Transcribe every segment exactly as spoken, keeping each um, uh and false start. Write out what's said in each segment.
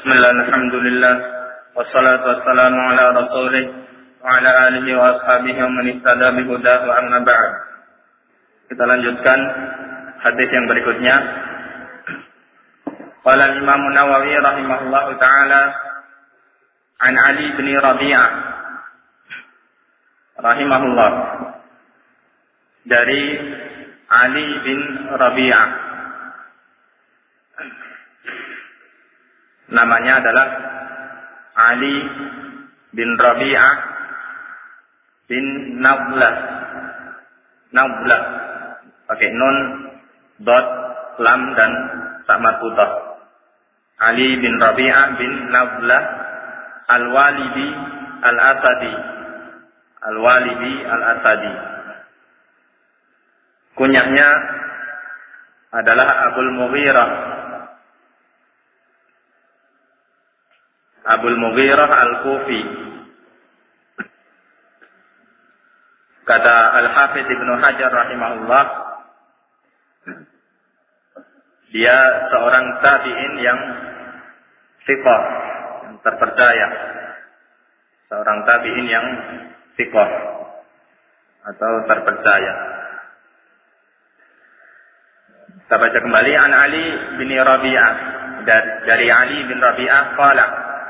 Bismillah, alhamdulillah, wassalatu wassalamu ala rasulih wa ala alihi wa ashabihi wa man ihtada bihudah wa amma ba'd. Kita lanjutkan hadis yang berikutnya. Qala Imam Nawawi rahimahullahu taala an Ali bin Rabi'ah rahimahullah, dari Ali bin Rabi'ah, namanya adalah Ali bin Rabi'ah bin Nablah. Nablah pakai nun, dot, lam dan tak marbuthah. Ali bin Rabi'ah bin Nablah Al-Walidi Al-Asadi. Al-Walidi Al-Asadi. Kunyahnya adalah Abul Mughirah. Abul Mughirah Al-Kufi. Kata Al-Hafidz Ibnu Hajar rahimahullah, dia seorang tabi'in yang thiqah, yang terpercaya. Seorang tabi'in yang thiqah atau terpercaya. Kita baca kembali an Ali bin Rabi'ah, dari Ali bin Rabi'ah qala,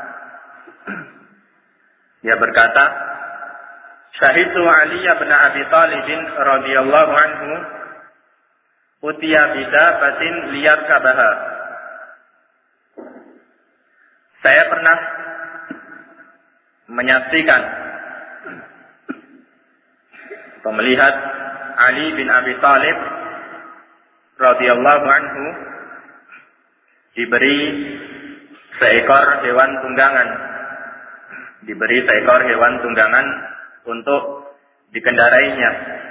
dia berkata, syahidtu Ali bin Abi Thalib radhiyallahu anhu utiya bidabatin liyarkabaha. Saya pernah menyaksikan atau melihat Ali bin Abi Thalib radhiyallahu anhu diberi seekor hewan tunggangan, diberi seekor hewan tunggangan untuk dikendarainya.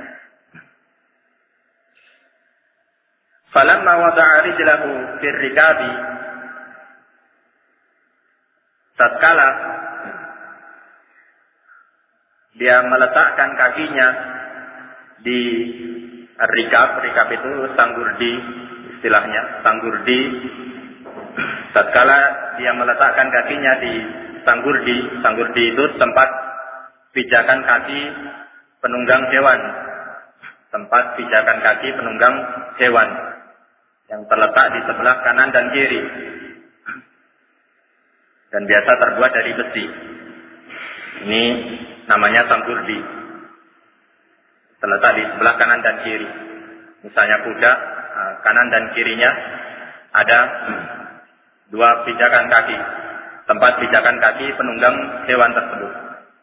Falamma wada'a rijlahu fir rikabi, tatkala dia meletakkan kakinya di rikab, rikab itu sanggurdi istilahnya, sanggurdi. Tatkala dia meletakkan kakinya di sanggurdi, sanggurdi itu tempat pijakan kaki penunggang hewan, tempat pijakan kaki penunggang hewan yang terletak di sebelah kanan dan kiri, dan biasa terbuat dari besi. Ini namanya sanggurdi, terletak di sebelah kanan dan kiri. Misalnya kuda, kanan dan kirinya ada dua pijakan kaki, tempat pijakan kaki penunggang hewan tersebut.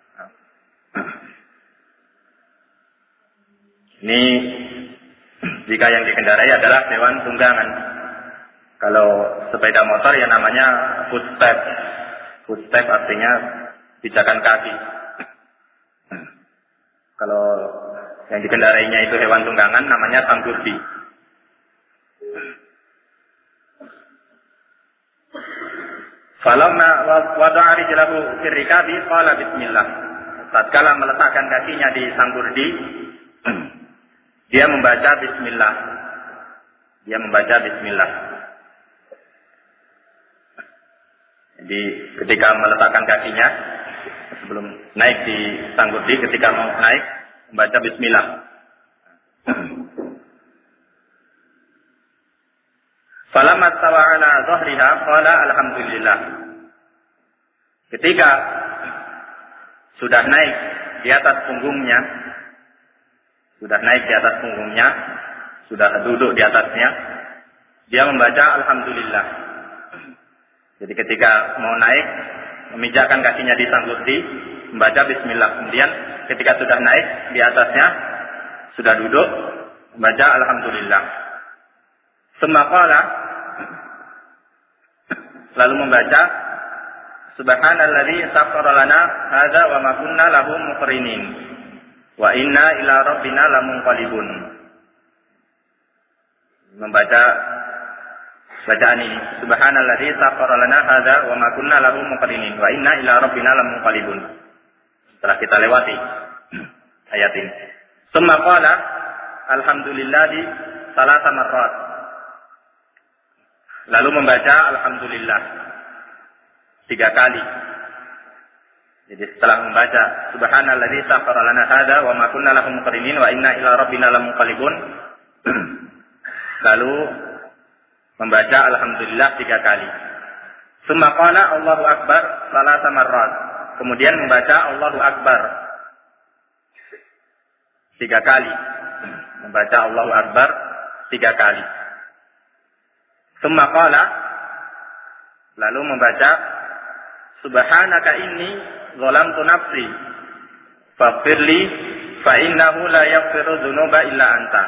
Ini jika yang dikendarai adalah hewan tunggangan. Kalau sepeda motor ya namanya footstep. Footstep artinya pijakan kaki. Kalau yang dikendarainya itu hewan tunggangan, namanya sanggurdi. Falamma wada'a rijlahu fir rikabi qala bismillah. Tatkala meletakkan kakinya di sanggurdi, dia membaca bismillah. Dia membaca bismillah. Jadi ketika meletakkan kakinya, sebelum naik di sanggurdi, ketika mau naik, membaca bismillah. Falamma stawa ala dhahriha qala alhamdulillah. Ketika sudah naik di atas punggungnya, sudah naik di atas punggungnya, sudah duduk di atasnya, dia membaca alhamdulillah. Jadi ketika mau naik, memijakkan kakinya di sanggurdi, membaca bismillah. Kemudian ketika sudah naik di atasnya, sudah duduk, membaca alhamdulillah. Semakala, lalu membaca subhanalladzi sakhkhara lana hadza wa ma kunna lahu muqrinin wa inna ila rabbina lamunqalibun. Membaca bacaan ini, subhanalladzi sakhkhara lana hadza wa ma kunna lahu muqrinin wa inna ila rabbina lamunqalibun. Setelah kita lewati ayat ini, summa qala alhamdulillahi salasa marrat. Lalu membaca alhamdulillah tiga kali. Jadi setelah membaca subhanalladzi sakhkhara lana hadza wa ma kunna lahu muqrinin wa inna ila rabbina lamunqalibun, lalu membaca alhamdulillah tiga kali. Tsumma qala Allahu akbar salasa marrat. Kemudian membaca Allahu akbar tiga kali. Membaca Allahu akbar tiga kali. Tsumma qala, lalu membaca subhanaka inni zalamtu nafsi faghfirli fa innahu la yaghfiru dzunuba illa anta.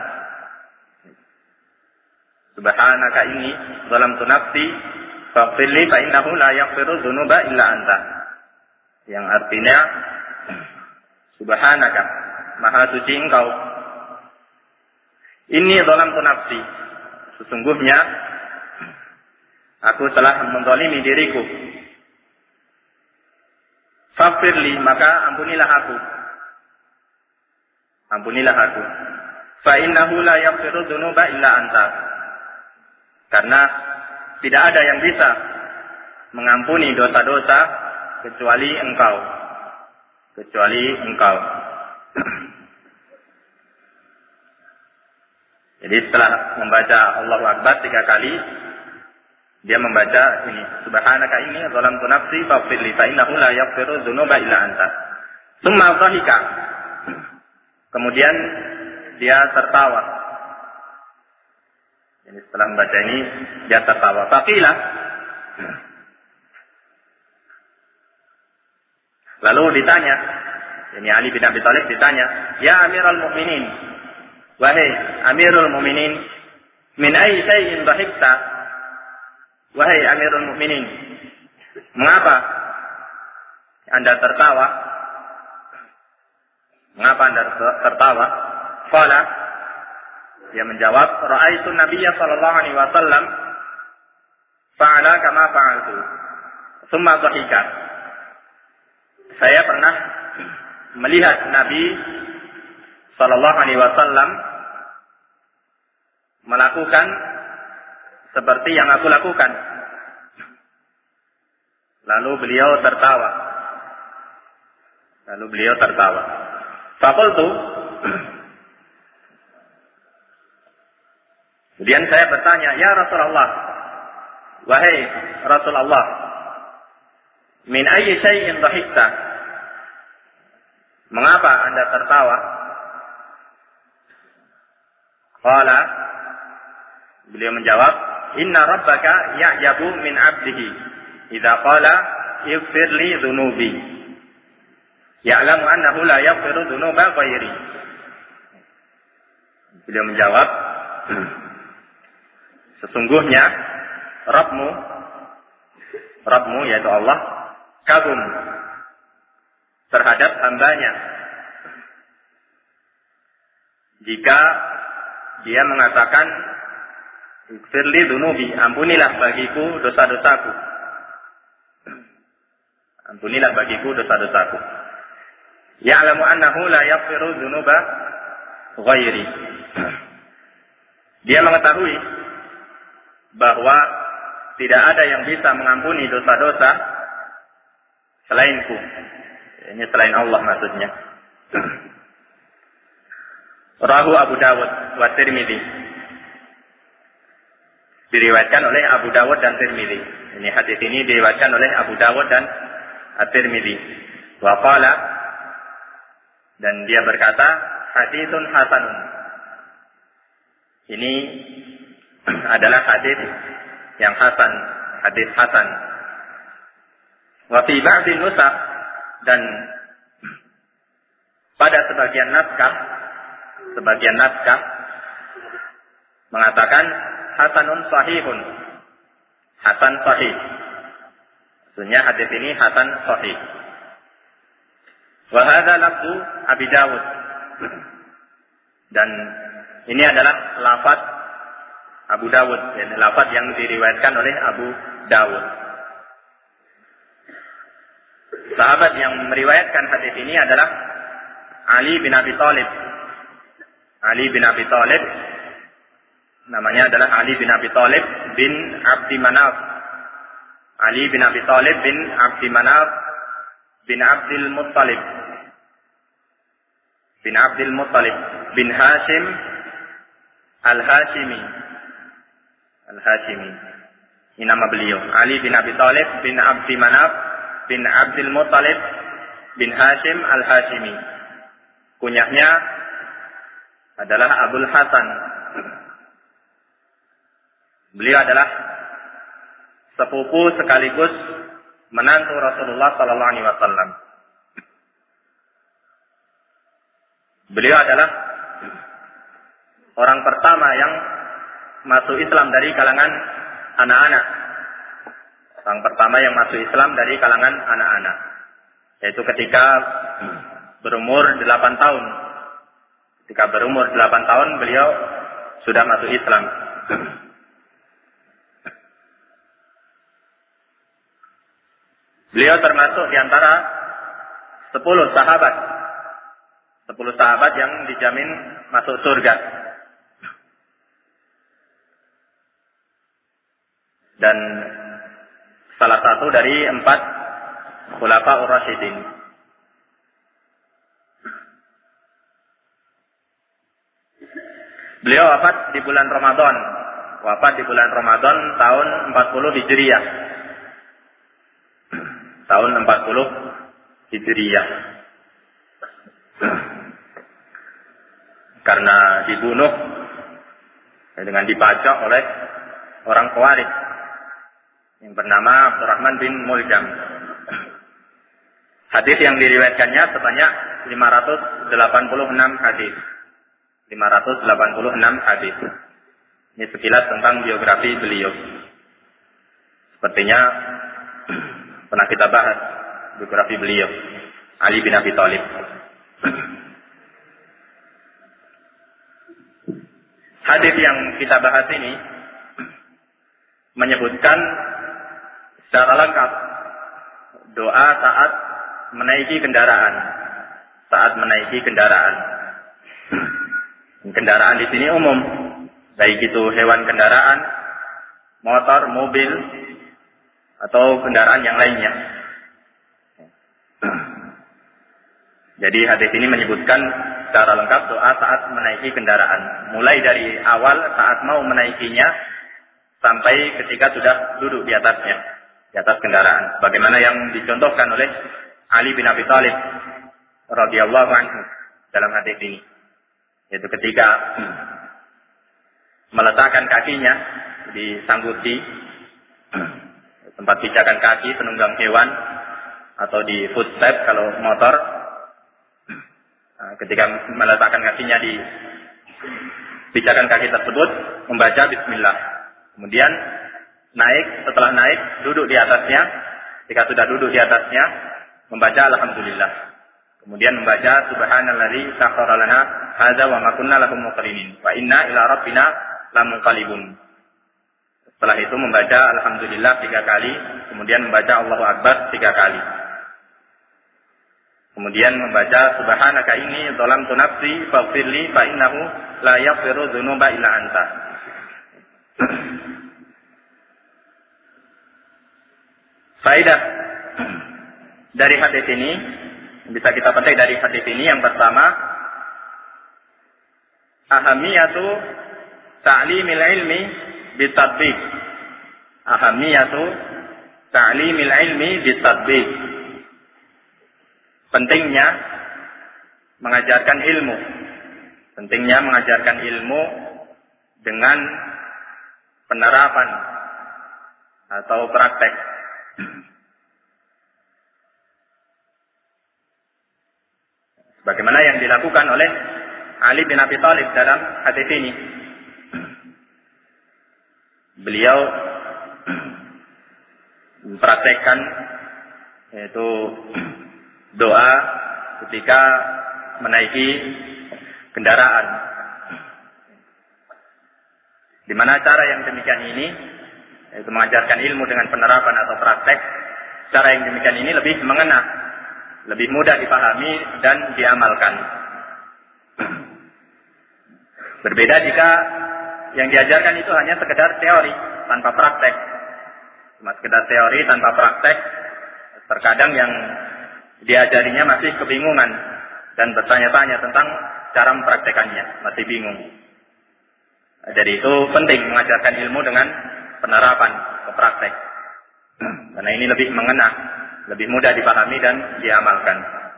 Subhanaka inni zalamtu nafsi faghfirli fa innahu la yaghfiru dzunuba illa anta. Yang artinya, subhanaka, maha suci engkau. Inni zalamtu nafsi, sesungguhnya aku telah menzalimi diriku. Faghfirli, maka ampunilah aku. Ampunilah aku. Fa innahu la yaghfiru dzunuba illa anta. Karena tidak ada yang bisa mengampuni dosa-dosa kecuali engkau. Kecuali engkau. Jadi setelah membaca Allahu Akbar tiga kali, dia membaca ini, subhanaka inni zalamtu nafsi faghfirli fa innahu la yaghfiru dzunuba illa anta. Tsumma dhahika. Kemudian dia tertawa. Jadi setelah membaca ini dia tertawa. Faqila. Lalu ditanya, ini Ali bin Abi Thalib ditanya, "Ya Amirul Mukminin, wahai Amirul Mukminin, min ayyi shay'in dhahikta?" Wahai Amirul Mukminin, mengapa Anda tertawa? Mengapa Anda tertawa? Qala, dia menjawab, ra'aitu Nabiyya sallallahu alaihi wasallam fa'ala kama fa'altu. Tsumma dhahika. Saya pernah melihat Nabi sallallahu alaihi wasallam melakukan seperti yang aku lakukan. Lalu beliau tertawa. Lalu beliau tertawa. Faqultu, kemudian saya bertanya, ya Rasulullah, wahai Rasulullah, min ayyi syai'in dhahikta? Mengapa Anda tertawa? Qala, beliau menjawab, inna rabbaka ya'jabu min 'abdihi idza qala ighfir li dhunubi ya'lamu annahu la yaghfiru dhunuba ghairi. Beliau menjawab, sesungguhnya Rabbmu, Rabbmu yaitu Allah, kagum terhadap hambanya jika dia mengatakan ighfirli dhunubi, ampunilah bagiku dosa-dosaku. Ampunilah bagiku dosa-dosaku. Ya'lamu annahu la yaghfiru dzunuba ghairi. Dia mengetahui bahwa tidak ada yang bisa mengampuni dosa-dosa selainku. Ini selain Allah maksudnya. Rahu Abu Dawud wa Tirmidzi. Diriwayatkan oleh Abu Dawud dan Tirmidzi. Ini hadis ini diriwayatkan oleh Abu Dawud dan At-Tirmidzi. Wa qala, dan dia berkata, haditsun hasanun. Ini adalah hadis yang hasan, hadis hasan. Wa fi ba'dhi nusakh, dan pada sebagian naskah, sebagian naskah mengatakan hasanun sahihun. Hasan sahih. Maksudnya hadis ini hasan sahih. Wa hadza lafzu Abi Dawud. Dan ini adalah lafaz Abu Dawud, yani lafaz yang diriwayatkan oleh Abu Dawud. Sahabat yang meriwayatkan hadis ini adalah Ali bin Abi Thalib. Ali bin Abi Thalib, namanya adalah Ali bin Abi Thalib bin Abdi Manaf Ali bin Abi Thalib bin Abdi Manaf bin Abdul Muttalib bin Abdul Muttalib bin Hashim Al-Hashimi. Al-Hashimi. Ini nama beliau. Ali bin Abi Thalib bin Abdi Manaf bin Abdul Muttalib bin Hashim Al-Hashimi. Kunyahnya adalah Abul Hasan. Beliau adalah sepupu sekaligus menantu Rasulullah sallallahu alaihi wasallam. Beliau adalah orang pertama yang masuk Islam dari kalangan anak-anak. Orang pertama yang masuk Islam dari kalangan anak-anak. Yaitu ketika berumur delapan tahun. Ketika berumur delapan tahun beliau sudah masuk Islam. Beliau termasuk di antara sepuluh sahabat. Sepuluh sahabat yang dijamin masuk surga. Dan salah satu dari empat Khulafaur Rasyidin. Beliau wafat di bulan Ramadan. Wafat di bulan Ramadan tahun empat puluh Hijriyah. Tahun empat puluh Hijriyah. Karena dibunuh dengan dipajak oleh orang Khawarij yang bernama Abdurrahman bin Muljam. Hadis yang diriwayatkannya sebanyak lima ratus delapan puluh enam hadis. lima ratus delapan puluh enam hadis. Ini sekilas tentang biografi beliau. Sepertinya pernah kita bahas biografi beliau, Ali bin Abi Thalib. Hadis yang kita bahas ini menyebutkan secara lengkap doa saat menaiki kendaraan. Saat menaiki kendaraan. Kendaraan di sini umum, baik itu hewan kendaraan, motor, mobil, atau kendaraan yang lainnya. Jadi hadis ini menyebutkan secara lengkap doa saat menaiki kendaraan. Mulai dari awal saat mau menaikinya sampai ketika sudah duduk di atasnya, di atas kendaraan. Bagaimana yang dicontohkan oleh Ali bin Abi Thalib radhiyallahu anhu dalam hadis ini. Yaitu ketika meletakkan kakinya di sangguti tempat pijakan kaki penunggang hewan atau di footstep kalau motor, ketika meletakkan kakinya di pijakan kaki tersebut membaca bismillah, kemudian naik, setelah naik duduk di atasnya, ketika sudah duduk di atasnya membaca alhamdulillah, kemudian membaca subhanallazi sakhkhara lana hadza wa ma kunna lahu muqrinin wa inna ila rabbina lamunqalibun. Setelah itu membaca alhamdulillah tiga kali, kemudian membaca Allahu Akbar tiga kali. Kemudian membaca subhanaka inni dzalamtu nafsi faghfirli fa innahu la yaghfiru dzunuba illa anta. Faedah dari hadis ini bisa kita petik dari hadis ini yang pertama, ahamiyatu ta'limil ilmi bitatbiq. Ahamiyatu ta'limil ilmi bitatbiq. Pentingnya mengajarkan ilmu. Pentingnya mengajarkan ilmu dengan penerapan atau praktek. Bagaimana yang dilakukan oleh Ali bin Abi Thalib dalam hadis ini. Beliau mempraktekkan yaitu doa ketika menaiki kendaraan. Di mana cara yang demikian ini, yaitu mengajarkan ilmu dengan penerapan atau praktek, cara yang demikian ini lebih mengena, lebih mudah dipahami dan diamalkan. Berbeda jika yang diajarkan itu hanya sekedar teori tanpa praktek. Cuma sekedar teori tanpa praktek. Terkadang yang diajarinya masih kebingungan dan bertanya-tanya tentang cara mempraktekannya, masih bingung. Jadi itu penting mengajarkan ilmu dengan penerapan ke praktek. Karena ini lebih mengena, lebih mudah dipahami dan diamalkan.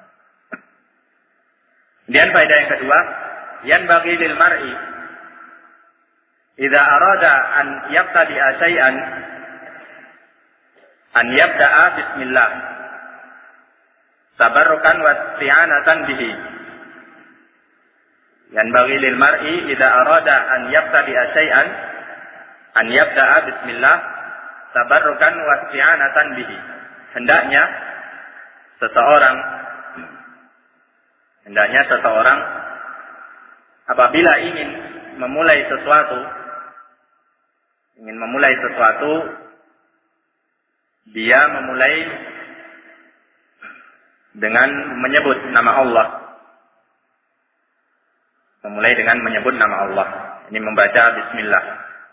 Kemudian faedah yang kedua, yanbaghi lil mar'i idza arada an yabtadi'a syai'an an yabda'a bismillah tabarrukan wa isti'anatan bihi. Yanbaghi lil mar'i idza arada an yabtadi'a syai'an an yabda'a bismillah tabarrukan wa isti'anatan bihi. Hendaknya seseorang hendaknya seseorang apabila ingin memulai sesuatu ingin memulai sesuatu dia memulai dengan menyebut nama Allah. Memulai dengan menyebut nama Allah. Ini membaca bismillah.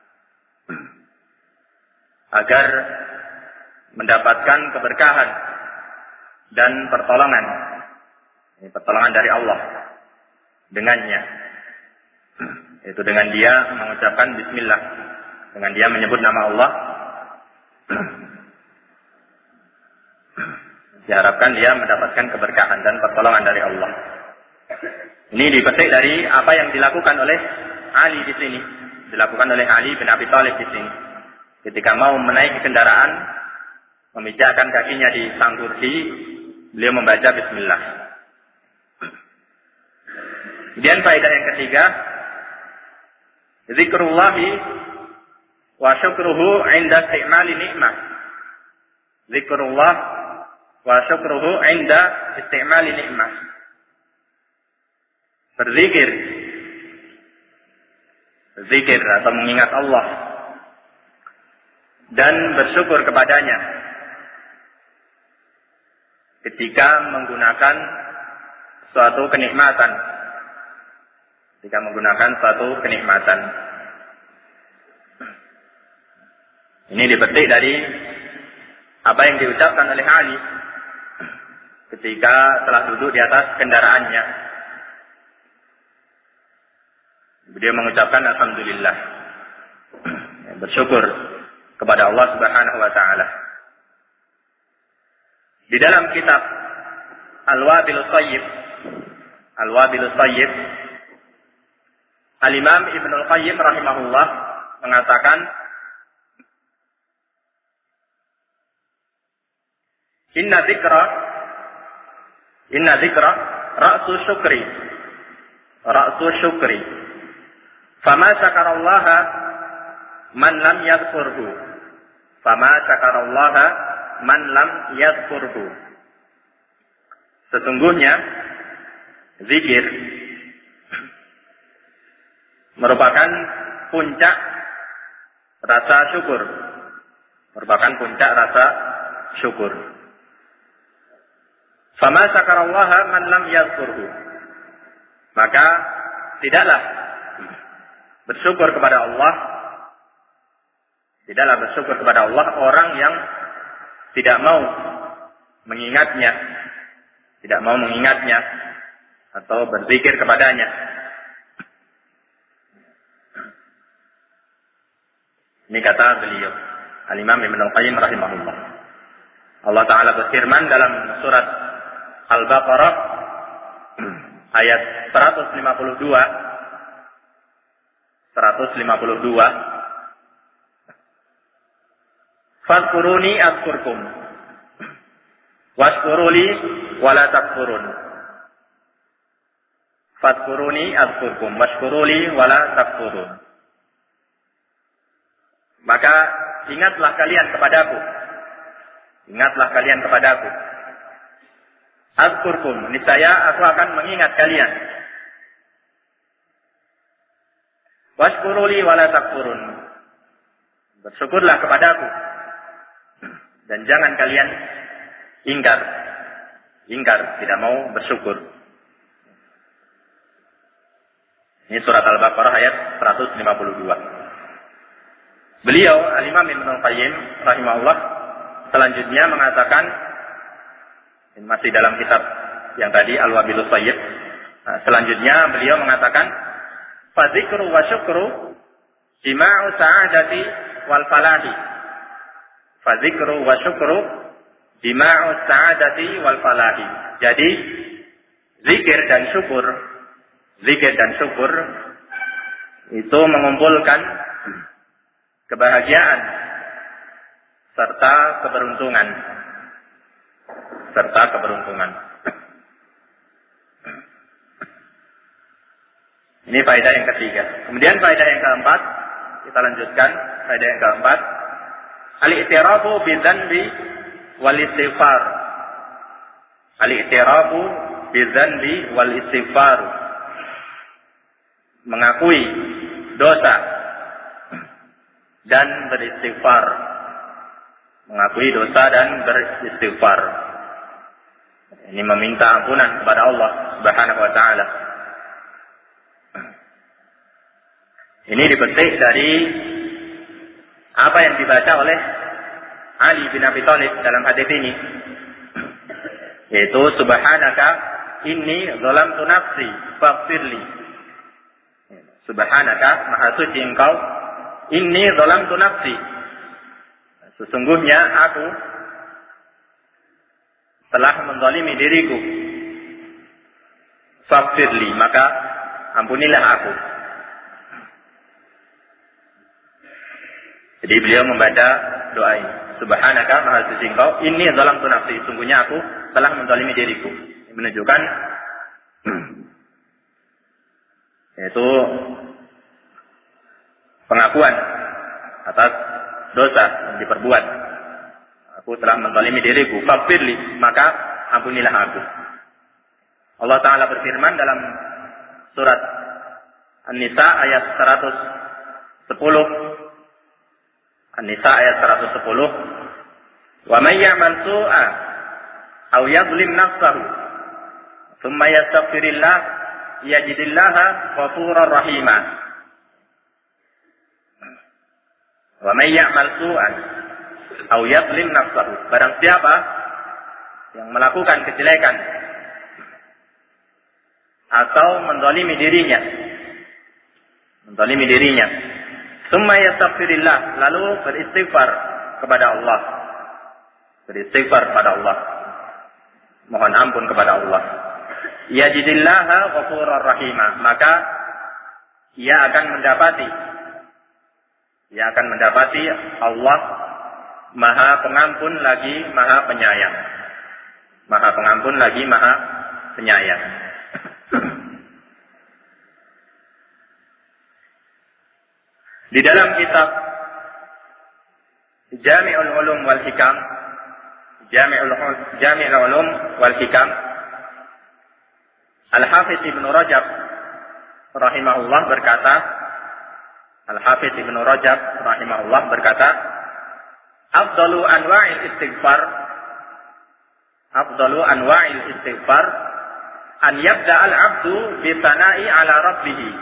Agar mendapatkan keberkahan dan pertolongan. Ini pertolongan dari Allah dengannya. Itu dengan dia mengucapkan bismillah. Dengan dia menyebut nama Allah. Diharapkan dia mendapatkan keberkahan dan pertolongan dari Allah. Ini dipetik dari apa yang dilakukan oleh Ali di sini. Dilakukan oleh Ali bin Abi Thalib di sini. Ketika mau menaiki kendaraan, memijakkan kakinya di sang kursi, beliau membaca bismillah. Kemudian faedah yang ketiga, zikrullahi wa syukruhu 'inda istimali nikmah. Zikrullah wa syukruhu 'inda istimali nikmah. Berzikir, berzikir atau mengingat Allah dan bersyukur kepadanya ketika menggunakan suatu kenikmatan, ketika menggunakan suatu kenikmatan. Ini dipetik dari apa yang diucapkan oleh Ali ketika telah duduk di atas kendaraannya. Beliau mengucapkan alhamdulillah, bersyukur kepada Allah Subhanahu wa taala. Di dalam kitab Al-Wabil Thayyib, Al-Wabil Thayyib, Al-Imam Ibnu Al-Qayyim rahimahullah mengatakan, Inna dzikra Inna dzikra ra'su syukri. Ra'su syukri. Fama syakarallaha man lam yadhkurhu. Fama syakarallaha man lam yadhkurhu. Sesungguhnya zikir merupakan puncak rasa syukur. Merupakan puncak rasa syukur. Fama syakarallaha man lam yadhkurhu. Maka tidaklah bersyukur kepada Allah, tidaklah bersyukur kepada Allah orang yang tidak mau mengingatnya, tidak mau mengingatnya atau berzikir kepadanya. Ini kata beliau, Al-Imam Ibnu Al-Qayyim rahimahullah. Allah Ta'ala berfirman dalam surat Al-Baqarah ayat seratus lima puluh dua, seratus lima puluh dua, Fadkuruni azkurkum washkuruli wala takfurun. Fadkuruni azkurkum washkuruli wala takfurun. Maka ingatlah kalian kepadaku. Ingatlah kalian kepadaku. Azkurkum, niscaya aku akan mengingat kalian. Washkuruli wala takfurun. Bersyukurlah kepadaku. Dan jangan kalian ingkar. Ingkar, tidak mau bersyukur. Ini surat Al-Baqarah ayat seratus lima puluh dua. Beliau Al-Imam Ibnu Qayyim rahimahullah selanjutnya mengatakan, masih dalam kitab yang tadi Al-Wabilus Thayyib, nah, selanjutnya beliau mengatakan fadzikru wa syukru jima'u sa'adati wal falahi. Fadzikru wa syukru jima'u sa'adati wal falahi. Jadi zikir dan syukur, zikir dan syukur itu mengumpulkan kebahagiaan serta keberuntungan, serta keberuntungan. Ini faedah yang ketiga. Kemudian faedah yang keempat, kita lanjutkan faedah yang keempat. Al-i'tirafu bidzanbi wal istighfar. Al-i'tirafu bidzanbi wal istighfar. Mengakui dosa dan beristighfar. Mengakui dosa dan beristighfar. Ini meminta ampunan kepada Allah Subhanahu wa taala. Ini dipetik dari apa yang dibaca oleh Ali bin Abi Thalib dalam hadis ini, yaitu subhanaka inni zalamtu nafsi faghfirli. Subhanaka, maha suci engkau, inni zalamtu nafsi, sesungguhnya aku telah menzalimi diriku, faghfirli, maka ampunilah aku. Jadi beliau membaca doa ini, subhanaka maha suci engkau, inni zalamtu nafsi, sungguhnya aku telah menzalimi diriku. Ini menunjukkan yaitu pengakuan atas dosa yang diperbuat. Aku telah menzalimi diriku, faghfirli, maka ampunilah aku. Allah Ta'ala berfirman dalam surat An-Nisa ayat seratus sepuluh. An-Nisa ayat seratus sepuluh. Wa may ya'mal su'a aw yadhlim nafsahu thumma yastaghfirillah yajidillaha ghafurar rahima. Wa may ya'mal su'an aw yadhlim nafsahu. Barang siapa yang melakukan kejelekan atau menzalimi dirinya, menzalimi dirinya, tsumma yastaghfirillah, lalu beristighfar kepada Allah, beristighfar kepada Allah, mohon ampun kepada Allah, yajidillaha ghafurar rahima, maka ia akan mendapati, ia akan mendapati Allah maha pengampun lagi maha penyayang, maha pengampun lagi maha penyayang. Di dalam kitab Jami'ul Ulum wal Hikam, Jami'ul Jami'ul Ulum wal Hikam, Al-Hafiz Ibnu Rajab rahimahullah berkata, Al-Hafiz Ibnu Rajab rahimahullah berkata, afdalu anwa'il istighfar, afdalu anwa'il istighfar an yabda al-'abdu bi sana'i 'ala rabbih.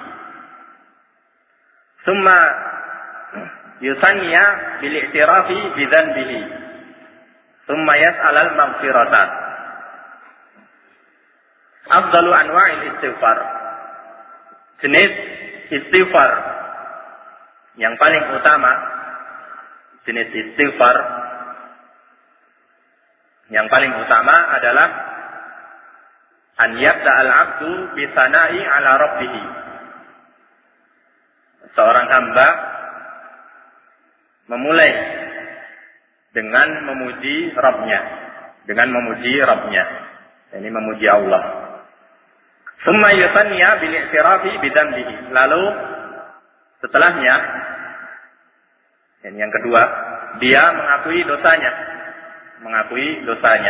Thumma yusanniya bil i'tirafi bi dhanbihi. Thumma yas'al al maghfirata. Afdalu anwa'il istighfar. Jenis istighfar yang paling utama, jenis istighfar yang paling utama adalah an yabda al-'abdu bi sana'i 'ala rabbih. Seorang hamba memulai dengan memuji Rabb-Nya, dengan memuji Rabb-Nya, ini memuji Allah. Tsumma yusanniya bil i'tirafi bi dzambihi. Lalu setelahnya, ini yang kedua, dia mengakui dosanya, mengakui dosanya.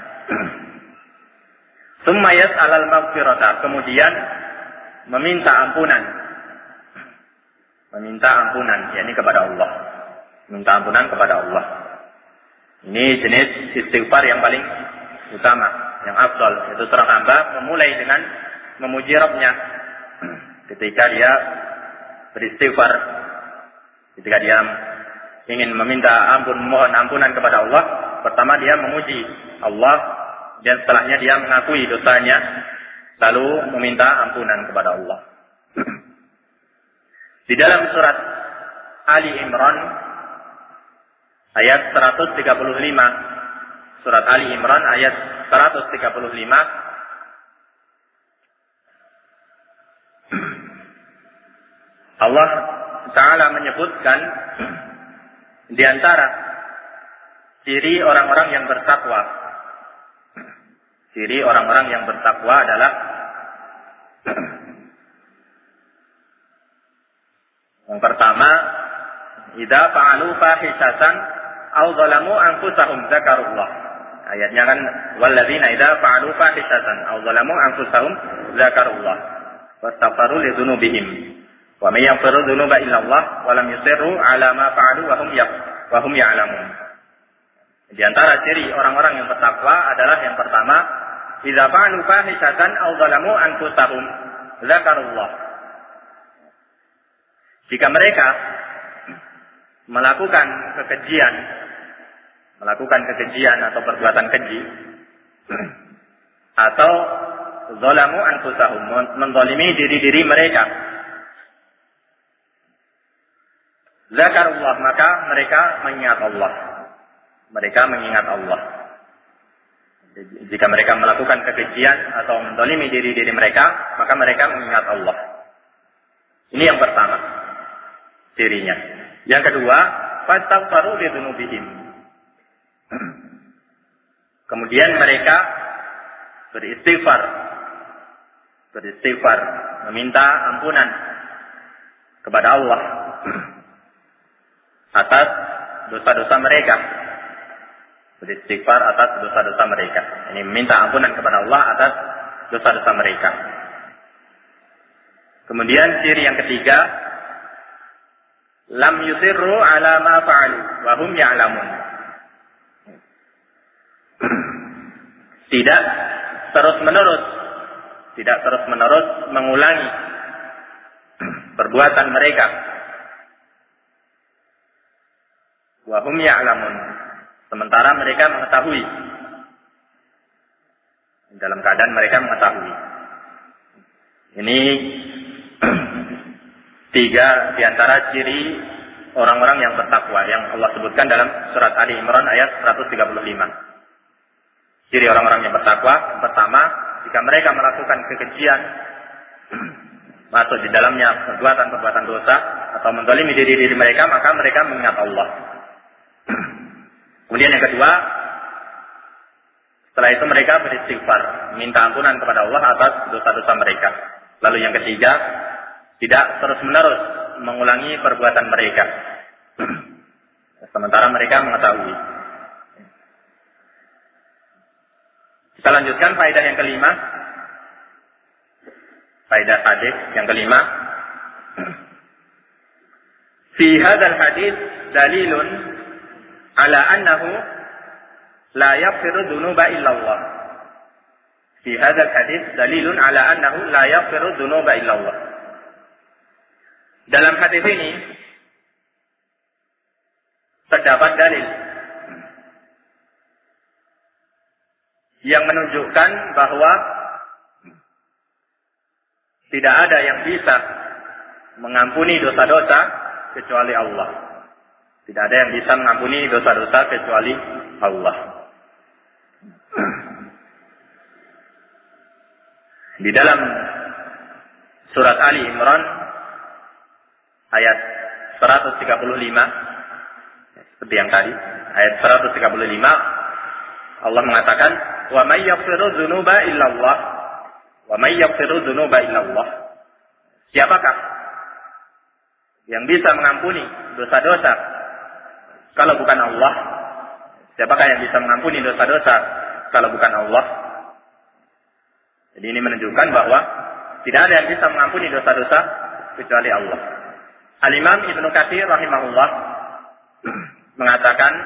Tsumma yas'alal maghfirata, kemudian meminta ampunan. Meminta ampunan, yakni kepada Allah. Minta ampunan kepada Allah. Ini jenis istighfar yang paling utama, yang afdal. Itu seorang hamba memulai dengan memuji Rabb-Nya ketika dia beristighfar, ketika dia ingin meminta ampun, mohon ampunan kepada Allah, pertama dia memuji Allah, dan setelahnya dia mengakui dosanya, lalu meminta ampunan kepada Allah. Di dalam surat Ali Imran ayat seratus tiga puluh lima, surat Ali Imran ayat seratus tiga puluh lima, Allah Ta'ala menyebutkan di antara ciri orang-orang yang bertakwa. Ciri orang-orang yang bertakwa adalah yang pertama, idza fa'alu fahishatan aw zalamu anfusahum dzakarullah. Ayatnya kan walladzina idza fa'alu fahishatan aw zalamu anfusahum dzakarullah wastaghfaru li dzunubihim. Wa may yaghfiru dzunuba illa Allah wa lam yusirru ala ma fa'alu wa hum wa hum ya'lamun. Di antara ciri orang-orang yang bertakwa adalah yang pertama, idza fa'alu fahishatan aw zalamu anfusahum dzakarullah. Jika mereka melakukan kekejian, melakukan kekejian atau perbuatan keji, atau zalamu anfusahum, menzalimi diri-diri mereka, zakarullah, maka mereka mengingat Allah. Mereka mengingat Allah. Jika mereka melakukan kekejian atau menzalimi diri-diri mereka, maka mereka mengingat Allah. Ini yang pertama, cirinya. Yang kedua, fastaghfaru li dzunubihim. Kemudian mereka beristighfar, beristighfar, meminta ampunan kepada Allah atas dosa-dosa mereka. Beristighfar atas dosa-dosa mereka. Ini meminta ampunan kepada Allah atas dosa-dosa mereka. Kemudian ciri yang ketiga, lam yusirru ala ma fa'alu wa hum ya'lamun. Tidak terus-menerus, tidak terus-menerus mengulangi perbuatan mereka. Wa hum ya'lamun. Sementara mereka mengetahui. Dalam keadaan mereka mengetahui. Ini tiga di antara ciri orang-orang yang bertakwa yang Allah sebutkan dalam surat Ali Imran ayat seratus tiga puluh lima. Ciri orang-orang yang bertakwa, pertama, jika mereka melakukan kekejian, masuk di dalamnya perbuatan-perbuatan dosa atau menzalimi diri-diri mereka, maka mereka mengingat Allah. Kemudian yang kedua, setelah itu mereka beristighfar, minta ampunan kepada Allah atas dosa-dosa mereka. Lalu yang ketiga, tidak terus-menerus mengulangi perbuatan mereka, sementara mereka mengetahui. Kita lanjutkan faedah yang kelima. Faedah hadis yang kelima. Fi hadzal hadis dalilun ala annahu la yaghfiru dzunuba illa Allah. Fi hadzal hadis dalilun ala annahu la yaghfiru dzunuba illa Allah. Dalam hadis ini terdapat dalil yang menunjukkan bahwa tidak ada yang bisa mengampuni dosa-dosa kecuali Allah. Tidak ada yang bisa mengampuni dosa-dosa kecuali Allah. Di dalam surat Ali Imran ayat seratus tiga puluh lima, seperti yang tadi, ayat seratus tiga puluh lima, Allah mengatakan, wa may yaghfiru dzunuba illallah, wa may yaghfiru dzunuba illallah. Siapakah yang bisa mengampuni dosa-dosa kalau bukan Allah? Siapakah yang bisa mengampuni dosa-dosa kalau bukan Allah? Jadi ini menunjukkan bahwa tidak ada yang bisa mengampuni dosa-dosa kecuali Allah. Al-Imam Ibnu Katsir rahimahullah mengatakan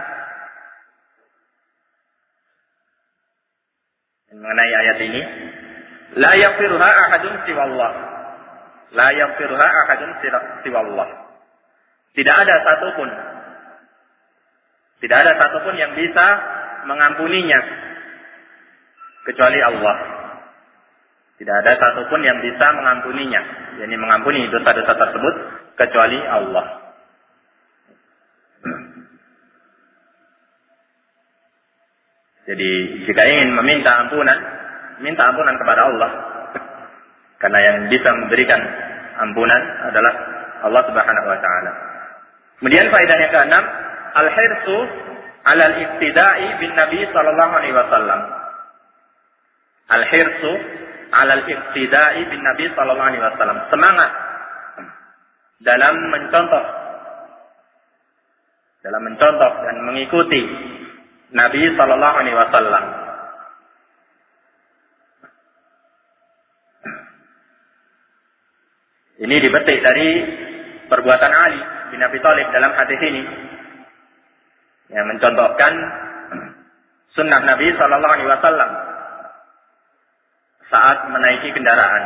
mengenai ayat ini, la yaghfiruha ahadun siwallah. La yaghfiruha ahadun siwallah. Tidak ada satupun Tidak ada satupun yang bisa mengampuninya kecuali Allah. Tidak ada satupun yang bisa mengampuninya, yakni mengampuni dosa-dosa tersebut kecuali Allah. Jadi jika ingin meminta ampunan, minta ampunan kepada Allah. Karena yang bisa memberikan ampunan adalah Allah Subhanahu wa taala. Kemudian faedah yang keenam, al-hirsu 'ala al-ibtida'i bin Nabi sallallahu alaihi wasallam. Al-hirsu 'ala al-ibtida'i bin Nabi sallallahu alaihi wasallam. Semangat dalam mencontoh dalam mencontoh dan mengikuti Nabi sallallahu alaihi wasallam. Ini dipetik dari perbuatan Ali bin Abi Thalib dalam hadis ini, yang mencontohkan sunnah Nabi sallallahu alaihi wasallam saat menaiki kendaraan.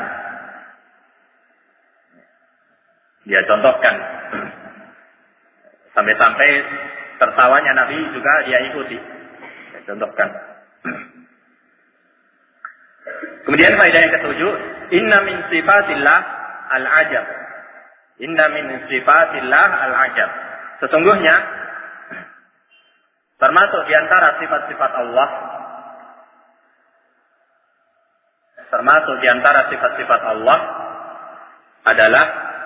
Dia contohkan sampai-sampai tertawanya Nabi juga dia ikuti. Dia contohkan. Kemudian faedah yang ketujuh, inna min sifatillah al-ajab. Inna min sifatillah al-ajab. Sesungguhnya termasuk di antara sifat-sifat Allah, termasuk di antara sifat-sifat Allah adalah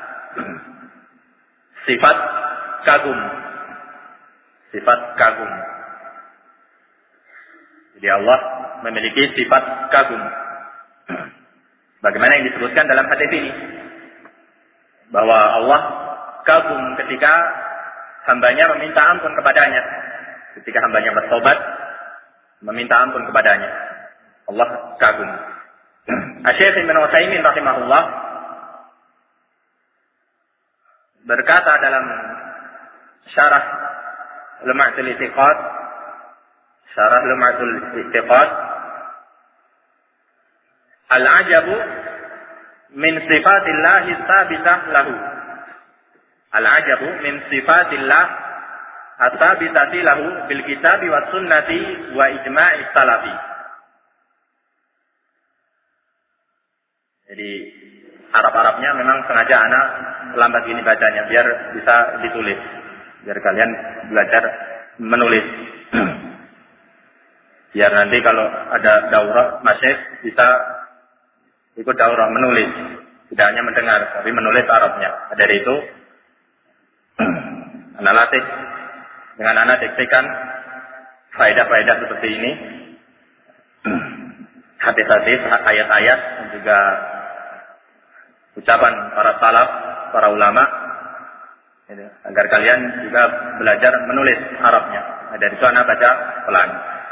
sifat kagum. Sifat kagum. Jadi Allah memiliki sifat kagum. Bagaimana yang disebutkan dalam hadis ini, bahwa Allah kagum ketika hambanya meminta ampun kepadanya, ketika hambanya bertobat meminta ampun kepadanya. Allah kagum. Asy-Syaikh Ibnu Utsaimin rahimahullah berkata dalam syarah Lum'atul I'tiqad, syarah Lum'atul I'tiqad, al-ajabu min sifatillahi tsabitah lahu. Al-ajabu min sifatillah at-tsabitati lahu bil kitabi was sunnati wa ijma'i salafi. Jadi Arab-Arabnya memang sengaja anak lambat gini bacanya biar bisa ditulis, biar kalian belajar menulis. Biar nanti kalau ada daurah masjid bisa ikut daurah menulis, tidak hanya mendengar tapi menulis Arabnya. Dari itu analisis dengan anak diktikan faedah-faedah seperti ini, hadis-hadis, ayat-ayat, dan juga ucapan para salaf, para ulama, agar kalian juga belajar menulis Arabnya. Dari itu anak baca pelan.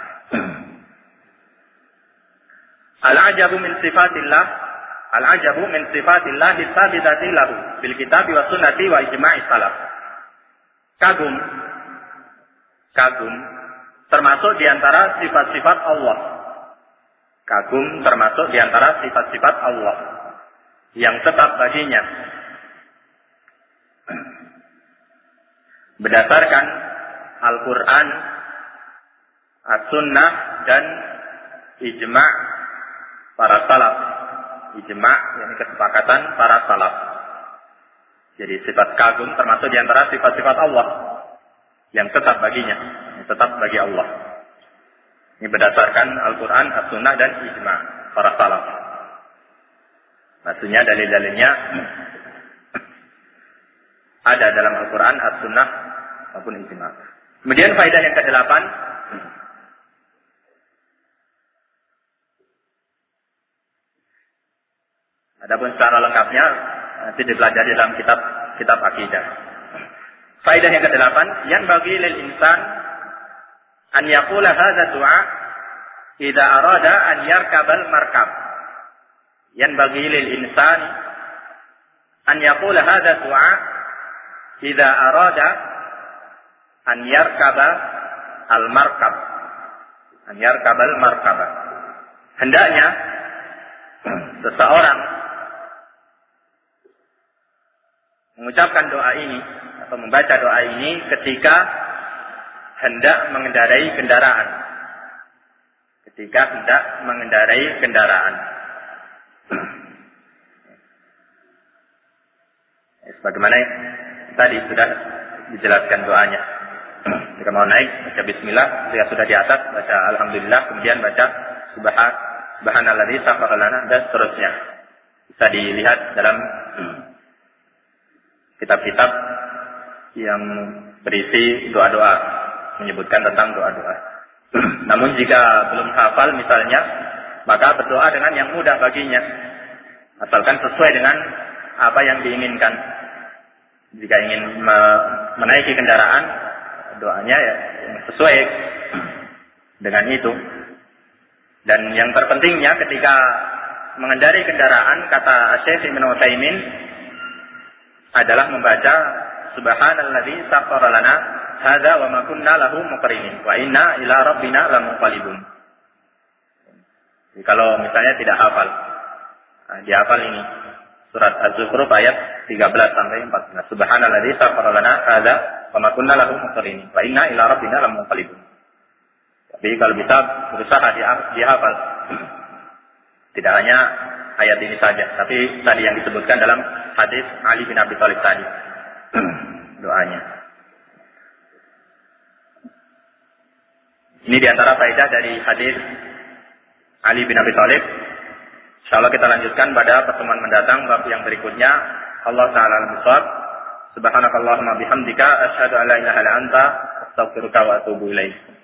Al-ajabu min sifatillah, al-ajabu min sifatillah tsabitati lahu bil kitabi was sunnati wa ijma'i salaf. Kagum, kagum termasuk di antara sifat-sifat Allah. Kagum termasuk di antara sifat-sifat Allah yang tetap baginya berdasarkan Al-Quran, As-Sunnah, dan ijma' para salaf. Ijma' yakni kesepakatan para salaf. Jadi sifat kagum termasuk di antara sifat-sifat Allah yang tetap baginya, yang tetap bagi Allah. Ini berdasarkan Al-Quran, As-Sunnah, dan ijma' para salaf. Maksudnya dalil-dalilnya ada dalam Al-Quran, As-Sunnah, maupun ijma'. Kemudian faedah yang kedelapan, adapun secara lengkapnya nanti dipelajari dalam kitab kitab akidah. Faedah yang kedelapan, yang bagi lil insan an yaqula hadza du'a idza arada an yarkabal markab. Yang bagi lil insan an yaqula hadza du'a idza arada an yarkaba al markab. An yarkabal markaba. Hendaknya seseorang mengucapkan doa ini atau membaca doa ini ketika hendak mengendarai kendaraan. Ketika hendak mengendarai kendaraan. Sebagaimana tadi sudah dijelaskan doanya. Jika mau naik, baca bismillah. Jika sudah di atas, baca alhamdulillah. Kemudian baca subhan subhanalladzi sakhkhara lana dan seterusnya. Bisa dilihat dalam kitab-kitab yang berisi doa-doa, menyebutkan tentang doa-doa. Namun jika belum hafal misalnya, maka berdoa dengan yang mudah baginya, asalkan sesuai dengan apa yang diinginkan. Jika ingin me- menaiki kendaraan, doanya ya sesuai dengan itu. Dan yang terpentingnya ketika mengendarai kendaraan, kata Syekh Ibnu Utsaimin, adalah membaca subhanalladzi sakhkhara lana hadza wa ma kunna lahu muqrinin wa inna ila rabbina lamunqalibun. Jadi kalau misalnya tidak hafal, nah, dihafal ini surat Az-Zukhruf ayat tiga belas sampai empat belas. Subhanalladzi sakhkhara lana hadza wa ma kunna lahu muqrinin wa inna ila rabbina lamunqalibun. Tapi kalau bisa berusaha dihafal. Tidak hanya ayat ini saja, tapi tadi yang disebutkan dalam hadis Ali bin Abi Thalib tadi. Doanya. Ini diantara faedah dari hadis Ali bin Abi Thalib. Insyaallah kita lanjutkan pada pertemuan mendatang bab yang berikutnya. Allah Ta'ala al-Mushaf. Subhanakallahumma bihamdika asyhadu an la ilaha illa anta astaghfiruka wa atubu ilaik.